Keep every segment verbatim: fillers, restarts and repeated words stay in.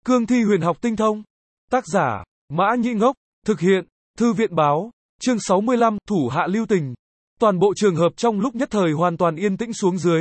Cương thi huyền học tinh thông. Tác giả, Mã Nhĩ Ngốc. Thực hiện, Thư viện báo. Chương sáu mươi lăm, thủ hạ lưu tình. Toàn bộ trường hợp trong lúc nhất thời hoàn toàn yên tĩnh xuống dưới.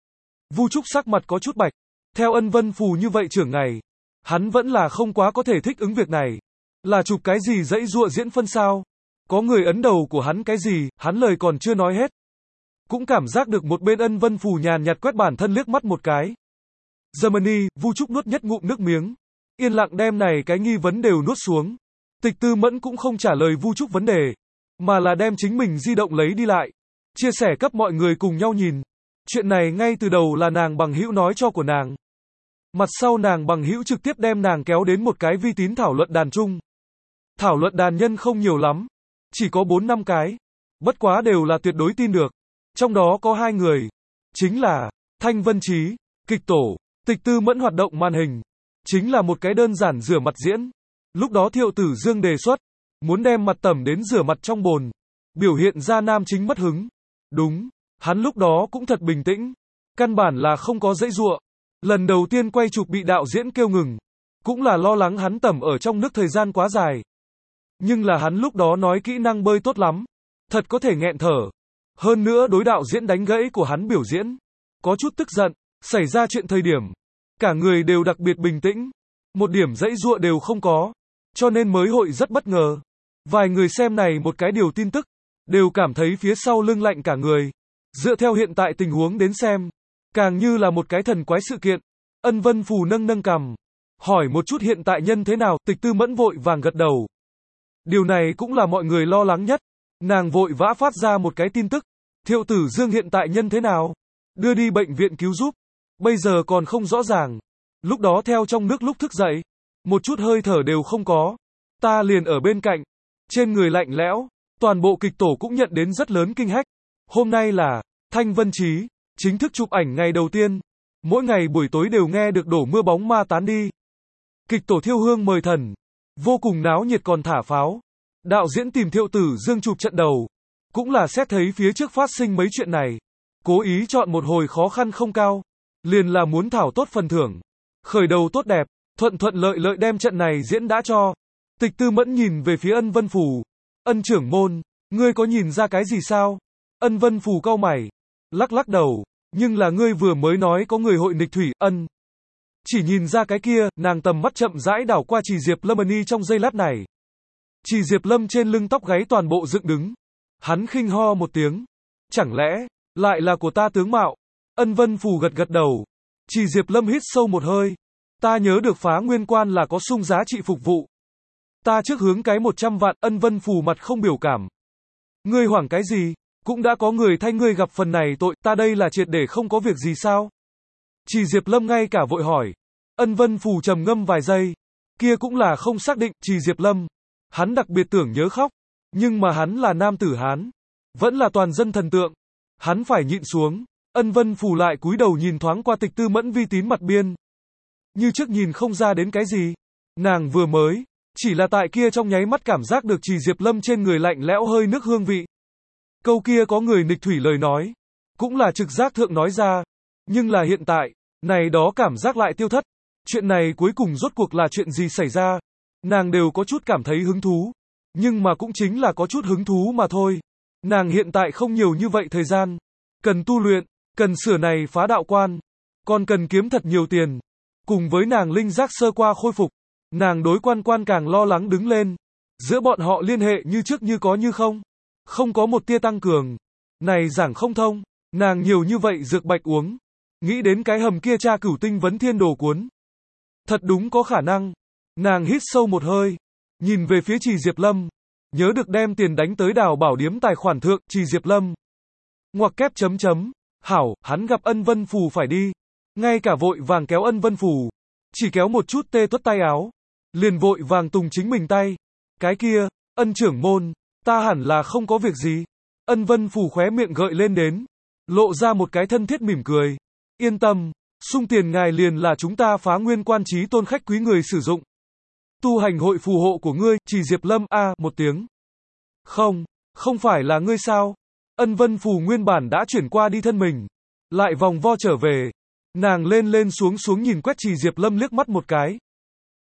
Vu Trúc sắc mặt có chút bạch. Theo Ân Vân Phù như vậy trưởng ngày, hắn vẫn là không quá có thể thích ứng việc này. Là chụp cái gì dãy dụa diễn phân sao? Có người ấn đầu của hắn cái gì, hắn lời còn chưa nói hết. Cũng cảm giác được một bên Ân Vân Phù nhàn nhạt quét bản thân liếc mắt một cái. Germany, Vu Trúc nuốt nhất ngụm nước miếng. Yên lặng đem này cái nghi vấn đều nuốt xuống. Tịch Tư Mẫn cũng không trả lời Vu Trúc vấn đề, mà là đem chính mình di động lấy đi lại, chia sẻ cấp mọi người cùng nhau nhìn. Chuyện này ngay từ đầu là nàng bằng hữu nói cho của nàng. Mặt sau nàng bằng hữu trực tiếp đem nàng kéo đến một cái vi tín thảo luận đàn chung. Thảo luận đàn nhân không nhiều lắm, chỉ có bốn năm cái, bất quá đều là tuyệt đối tin được. Trong đó có hai người, chính là Thanh Vân Chí, kịch tổ, Tịch Tư Mẫn hoạt động màn hình, chính là một cái đơn giản rửa mặt diễn. Lúc đó Thiệu Tử Dương đề xuất, muốn đem mặt tẩm đến rửa mặt trong bồn, biểu hiện ra nam chính mất hứng. Đúng, hắn lúc đó cũng thật bình tĩnh, căn bản là không có dãy dụa. Lần đầu tiên quay chụp bị đạo diễn kêu ngừng, cũng là lo lắng hắn tẩm ở trong nước thời gian quá dài. Nhưng là hắn lúc đó nói kỹ năng bơi tốt lắm, thật có thể nghẹn thở. Hơn nữa đối đạo diễn đánh gãy của hắn biểu diễn, có chút tức giận, xảy ra chuyện thời điểm, cả người đều đặc biệt bình tĩnh, một điểm dãy dụa đều không có, cho nên mới hội rất bất ngờ. Vài người xem này một cái điều tin tức, đều cảm thấy phía sau lưng lạnh cả người. Dựa theo hiện tại tình huống đến xem, càng như là một cái thần quái sự kiện. Ân Vân Phù nâng nâng cằm, hỏi một chút hiện tại nhân thế nào, Tịch Tư Mẫn vội vàng gật đầu. Điều này cũng là mọi người lo lắng nhất. Nàng vội vã phát ra một cái tin tức. Thiệu Tử Dương hiện tại nhân thế nào? Đưa đi bệnh viện cứu giúp. Bây giờ còn không rõ ràng. Lúc đó theo trong nước lúc thức dậy, một chút hơi thở đều không có. Ta liền ở bên cạnh, trên người lạnh lẽo. Toàn bộ kịch tổ cũng nhận đến rất lớn kinh hách. Hôm nay là Thanh Vân Chí chính thức chụp ảnh ngày đầu tiên. Mỗi ngày buổi tối đều nghe được đổ mưa bóng ma tán đi. Kịch tổ thiêu hương mời thần, vô cùng náo nhiệt còn thả pháo. Đạo diễn tìm Thiệu Tử Dương chụp trận đầu, cũng là xét thấy phía trước phát sinh mấy chuyện này, cố ý chọn một hồi khó khăn không cao, liền là muốn thảo tốt phần thưởng. Khởi đầu tốt đẹp, thuận thuận lợi lợi đem trận này diễn đã cho. Tịch Tư Mẫn nhìn về phía Ân Vân Phù. Ân trưởng môn, ngươi có nhìn ra cái gì sao? Ân Vân Phù cau mày, lắc lắc đầu, nhưng là ngươi vừa mới nói có người hội nghịch thủy, ân. Chỉ nhìn ra cái kia, nàng tầm mắt chậm rãi đảo qua Trì Diệp Lâm Ân trong giây lát này. Trì Diệp Lâm trên lưng tóc gáy toàn bộ dựng đứng. Hắn khinh ho một tiếng. Chẳng lẽ, lại là của ta tướng mạo? Ân Vân Phù gật gật đầu. Trì Diệp Lâm hít sâu một hơi. Ta nhớ được Phá Nguyên Quan là có sung giá trị phục vụ. Ta trước hướng cái một trăm vạn. Ân Vân Phù mặt không biểu cảm. Ngươi hoảng cái gì? Cũng đã có người thay ngươi gặp phần này tội, ta đây là triệt để không có việc gì sao? Trì Diệp Lâm ngay cả vội hỏi. Ân Vân Phù trầm ngâm vài giây. Kia cũng là không xác định. Trì Diệp Lâm, hắn đặc biệt tưởng nhớ khóc, nhưng mà hắn là nam tử Hán, vẫn là toàn dân thần tượng, hắn phải nhịn xuống. Ân Vân Phù lại cúi đầu nhìn thoáng qua Tịch Tư Mẫn vi tín mặt biên, như trước nhìn không ra đến cái gì. Nàng vừa mới, chỉ là tại kia trong nháy mắt cảm giác được Trì Diệp Lâm trên người lạnh lẽo hơi nước hương vị. Câu kia có người nghịch thủy lời nói, cũng là trực giác thượng nói ra, nhưng là hiện tại, này đó cảm giác lại tiêu thất. Chuyện này cuối cùng rốt cuộc là chuyện gì xảy ra? Nàng đều có chút cảm thấy hứng thú, nhưng mà cũng chính là có chút hứng thú mà thôi. Nàng hiện tại không nhiều như vậy thời gian, cần tu luyện, cần sửa này phá đạo quan, còn cần kiếm thật nhiều tiền. Cùng với nàng linh giác sơ qua khôi phục, nàng đối quan quan càng lo lắng đứng lên. Giữa bọn họ liên hệ như trước như có như không, không có một tia tăng cường. Này giảng không thông, nàng nhiều như vậy dược bạch uống, nghĩ đến cái hầm kia tra cửu tinh vấn thiên đồ cuốn. Thật đúng có khả năng. Nàng hít sâu một hơi, nhìn về phía Trì Diệp Lâm, nhớ được đem tiền đánh tới Đào Bảo Điếm tài khoản thượng. Trì Diệp Lâm, ngoặc kép chấm chấm, hảo, hắn gặp Ân Vân Phù phải đi, ngay cả vội vàng kéo Ân Vân Phù, chỉ kéo một chút tê tuất tay áo, liền vội vàng tùng chính mình tay. Cái kia, Ân trưởng môn, ta hẳn là không có việc gì. Ân Vân Phù khóe miệng gợi lên đến, lộ ra một cái thân thiết mỉm cười. Yên tâm, sung tiền ngài liền là chúng ta Phá Nguyên Quan trí tôn khách quý người sử dụng. Tu hành hội phù hộ của ngươi. Trì Diệp Lâm a một tiếng. Không, không phải là ngươi sao? Ân Vân Phù nguyên bản đã chuyển qua đi thân mình, lại vòng vo trở về. Nàng lên lên xuống xuống nhìn quét Trì Diệp Lâm liếc mắt một cái.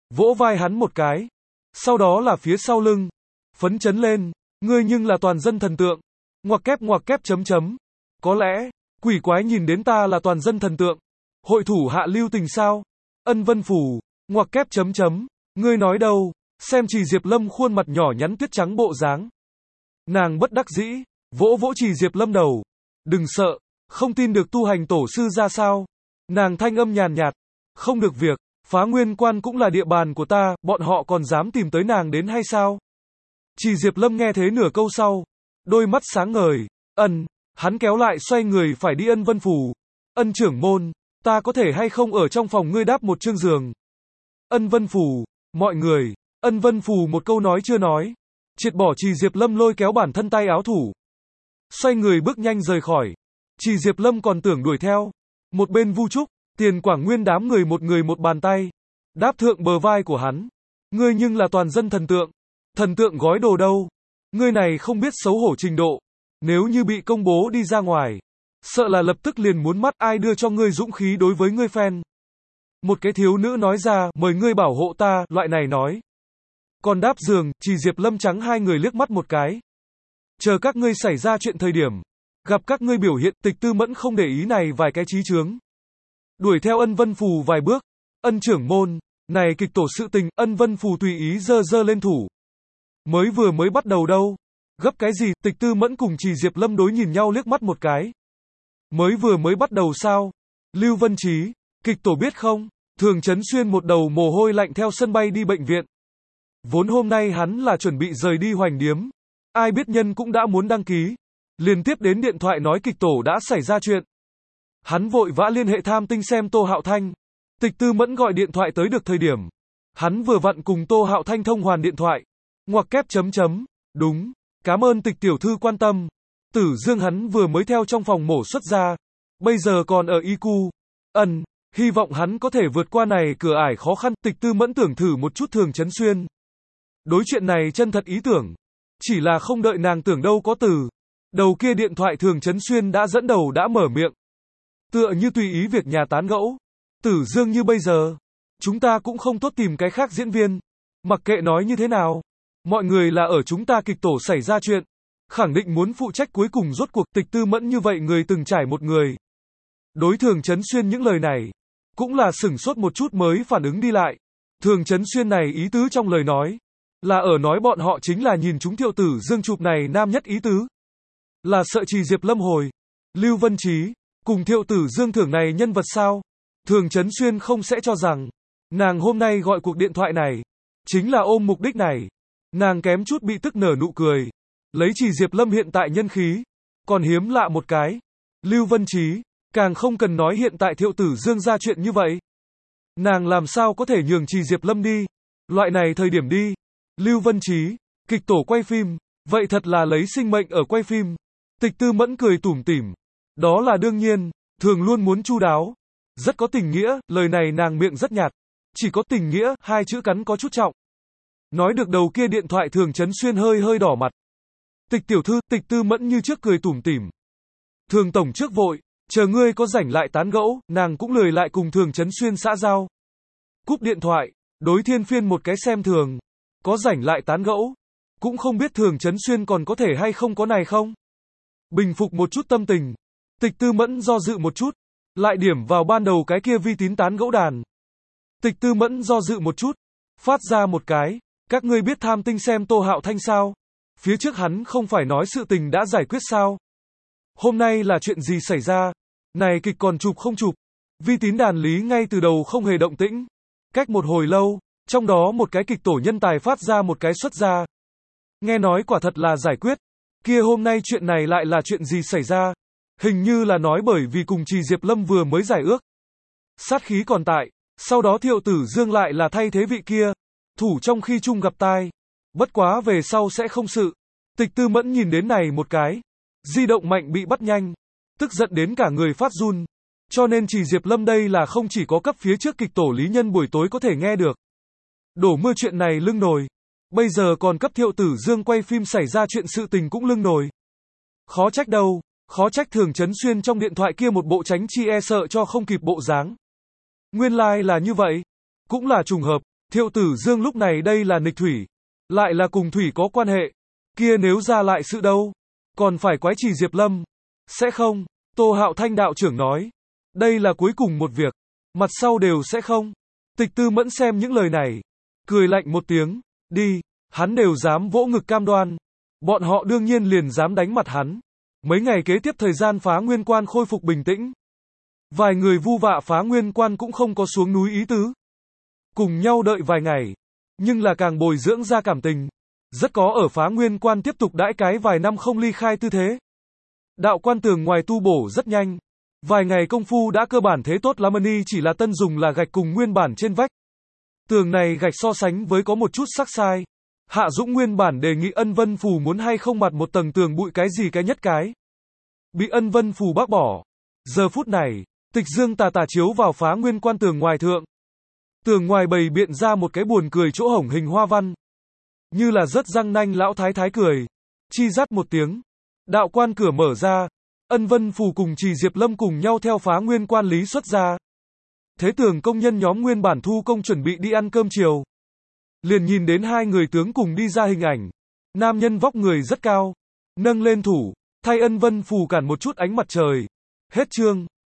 vỗ vai hắn một cái. Sau đó là phía sau lưng. Phấn chấn lên, ngươi nhưng là toàn dân thần tượng. Ngoặc kép ngoặc kép chấm chấm. Có lẽ, quỷ quái nhìn đến ta là toàn dân thần tượng. Hội thủ hạ lưu tình sao? Ân Vân Phủ, ngoặc kép chấm chấm. Ngươi nói đâu? Xem Trì Diệp Lâm khuôn mặt nhỏ nhắn tuyết trắng bộ dáng. Nàng bất đắc dĩ, vỗ vỗ Trì Diệp Lâm đầu. Đừng sợ, không tin được tu hành tổ sư ra sao? Nàng thanh âm nhàn nhạt. Không được việc, Phá Nguyên Quan cũng là địa bàn của ta, bọn họ còn dám tìm tới nàng đến hay sao? Trì Diệp Lâm nghe thế nửa câu sau. Đôi mắt sáng ngời. Ân, hắn kéo lại xoay người phải đi Ân Vân Phủ. Ân trưởng môn, ta có thể hay không ở trong phòng ngươi đáp một chương giường? Ân Vân Phủ, mọi người. Ân Vân Phủ một câu nói chưa nói. Triệt bỏ Trì Diệp Lâm lôi kéo bản thân tay áo thủ. Xoay người bước nhanh rời khỏi. Trì Diệp Lâm còn tưởng đuổi theo. Một bên Vu Trúc, Tiền Quảng Nguyên đám người một người một bàn tay. Đáp thượng bờ vai của hắn. Ngươi nhưng là toàn dân thần tượng. Thần tượng gói đồ đâu? Ngươi này không biết xấu hổ trình độ. Nếu như bị công bố đi ra ngoài. Sợ là lập tức liền muốn mắt ai đưa cho ngươi dũng khí đối với ngươi fan. Một cái thiếu nữ nói ra, mời ngươi bảo hộ ta, loại này nói. Còn đáp giường, Trì Diệp Lâm trắng hai người liếc mắt một cái. Chờ các ngươi xảy ra chuyện thời điểm. Gặp các ngươi biểu hiện, Tịch Tư Mẫn không để ý này vài cái trí chướng. Đuổi theo Ân Vân Phù vài bước. Ân trưởng môn, này kịch tổ sự tình, Ân Vân Phù tùy ý giơ giơ lên thủ. Mới vừa mới bắt đầu đâu. Gấp cái gì, Tịch Tư Mẫn cùng Trì Diệp Lâm đối nhìn nhau liếc mắt một cái. Mới vừa mới bắt đầu sao? Lưu Vân Trí, kịch tổ biết không? Thường Chấn Xuyên một đầu mồ hôi lạnh theo sân bay đi bệnh viện. Vốn hôm nay hắn là chuẩn bị rời đi Hoành Điếm. Ai biết nhân cũng đã muốn đăng ký. Liên tiếp đến điện thoại nói kịch tổ đã xảy ra chuyện. Hắn vội vã liên hệ Tham Tinh xem Tô Hạo Thanh. Tịch Tư Mẫn gọi điện thoại tới được thời điểm. Hắn vừa vặn cùng Tô Hạo Thanh thông hoàn điện thoại. Ngoặc kép chấm chấm. Đúng. Cảm ơn Tịch tiểu thư quan tâm. Tử Dương hắn vừa mới theo trong phòng mổ xuất ra. Bây giờ còn ở i cu. Ân. Hy vọng hắn có thể vượt qua này cửa ải khó khăn. Tịch Tư Mẫn tưởng thử một chút Thường Chấn Xuyên. Đối chuyện này chân thật ý tưởng. Chỉ là không đợi nàng tưởng đâu có từ. Đầu kia điện thoại Thường Chấn Xuyên đã dẫn đầu đã mở miệng. Tựa như tùy ý việc nhà tán gẫu. Tử Dương như bây giờ. Chúng ta cũng không tốt tìm cái khác diễn viên. Mặc kệ nói như thế nào. Mọi người là ở chúng ta kịch tổ xảy ra chuyện. Khẳng định muốn phụ trách cuối cùng rốt cuộc. Tịch Tư Mẫn như vậy người từng trải một người. Đối Thường Chấn Xuyên những lời này. Cũng là sửng sốt một chút mới phản ứng đi lại. Thường Chấn Xuyên này ý tứ trong lời nói. Là ở nói bọn họ chính là nhìn chúng Thiệu Tử Dương chụp này nam nhất ý tứ. Là sợ Trì Diệp Lâm hồi. Lưu Vân Trí. Cùng Thiệu Tử Dương thưởng này nhân vật sao? Thường Chấn Xuyên không sẽ cho rằng. Nàng hôm nay gọi cuộc điện thoại này. Chính là ôm mục đích này. Nàng kém chút bị tức nở nụ cười. Lấy Trì Diệp Lâm hiện tại nhân khí. Còn hiếm lạ một cái. Lưu Vân Trí. Càng không cần nói hiện tại Thiệu Tử Dương ra chuyện như vậy. Nàng làm sao có thể nhường Trì Diệp Lâm đi. Loại này thời điểm đi. Lưu Vân Trí. Kịch tổ quay phim. Vậy thật là lấy sinh mệnh ở quay phim. Tịch Tư Mẫn cười tủm tỉm. Đó là đương nhiên. Thường luôn muốn chu đáo. Rất có tình nghĩa. Lời này nàng miệng rất nhạt. Chỉ có tình nghĩa. Hai chữ cắn có chút trọng. Nói được đầu kia điện thoại Thường Chấn Xuyên hơi hơi đỏ mặt. Tịch tiểu thư. Tịch Tư Mẫn như trước cười tủm tỉm. Thường tổng trước vội. Chờ ngươi có rảnh lại tán gẫu. Nàng cũng lười lại cùng Thường Chấn Xuyên xã giao. Cúp điện thoại. Đối Thiên Phiên một cái xem thường. Có rảnh lại tán gẫu. Cũng không biết Thường Chấn Xuyên còn có thể hay không có này không. Bình phục một chút tâm tình. Tịch Tư Mẫn do dự một chút. Lại điểm vào ban đầu cái kia vi tín tán gẫu đàn. Tịch Tư Mẫn do dự một chút. Phát ra một cái. Các ngươi biết Tham Tinh xem Tô Hạo Thanh sao? Phía trước hắn không phải nói sự tình đã giải quyết sao? Hôm nay là chuyện gì xảy ra? Này kịch còn chụp không chụp? Vi tín đàn lý ngay từ đầu không hề động tĩnh. Cách một hồi lâu, trong đó một cái kịch tổ nhân tài phát ra một cái xuất ra. Nghe nói quả thật là giải quyết. Kia hôm nay chuyện này lại là chuyện gì xảy ra? Hình như là nói bởi vì cùng Trì Diệp Lâm vừa mới giải ước. Sát khí còn tại. Sau đó Thiệu Tử Dương lại là thay thế vị kia. Thủ trong khi chung gặp tai. Bất quá về sau sẽ không sự. Tịch Tư Mẫn nhìn đến này một cái. Di động mạnh bị bắt nhanh. Tức giận đến cả người phát run. Cho nên Trì Diệp Lâm đây là không chỉ có cấp phía trước kịch tổ lý nhân buổi tối có thể nghe được. Đổ mưa chuyện này lưng nồi. Bây giờ còn cấp Thiệu Tử Dương quay phim xảy ra chuyện sự tình cũng lưng nồi. Khó trách đâu. Khó trách Thường Chấn Xuyên trong điện thoại kia một bộ tránh chi e sợ cho không kịp bộ dáng. Nguyên lai like là như vậy. Cũng là trùng hợp. Thiệu Tử Dương lúc này đây là nghịch thủy, lại là cùng thủy có quan hệ, kia nếu ra lại sự đâu, còn phải quái trì Diệp Lâm, sẽ không, Tô Hạo Thanh đạo trưởng nói, đây là cuối cùng một việc, mặt sau đều sẽ không. Tịch Tư Mẫn xem những lời này, cười lạnh một tiếng, đi, hắn đều dám vỗ ngực cam đoan, bọn họ đương nhiên liền dám đánh mặt hắn. Mấy ngày kế tiếp thời gian Phá Nguyên Quan khôi phục bình tĩnh. Vài người vu vạ Phá Nguyên Quan cũng không có xuống núi ý tứ. Cùng nhau đợi vài ngày, nhưng là càng bồi dưỡng ra cảm tình. Rất có ở Phá Nguyên Quan tiếp tục đãi cái vài năm không ly khai tư thế. Đạo quan tường ngoài tu bổ rất nhanh. Vài ngày công phu đã cơ bản thế tốt lắm, ni chỉ là tân dùng là gạch cùng nguyên bản trên vách. Tường này gạch so sánh với có một chút sắc sai. Hạ Dũng nguyên bản đề nghị Ân Vân Phù muốn hay không mặt một tầng tường bụi cái gì cái nhất cái. Bị Ân Vân Phù bác bỏ. Giờ phút này, Tịch Dương tà tà chiếu vào Phá Nguyên Quan tường ngoài thượng. Tường ngoài bày biện ra một cái buồn cười chỗ hổng hình hoa văn. Như là rất răng nanh lão thái thái cười. Chi rắt một tiếng. Đạo quan cửa mở ra. Ân Vân Phù cùng Trì Diệp Lâm cùng nhau theo Phá Nguyên Quan lý xuất ra. Thế tường công nhân nhóm nguyên bản thu công chuẩn bị đi ăn cơm chiều. Liền nhìn đến hai người tướng cùng đi ra hình ảnh. Nam nhân vóc người rất cao. Nâng lên thủ. Thay Ân Vân Phù cản một chút ánh mặt trời. Hết chương.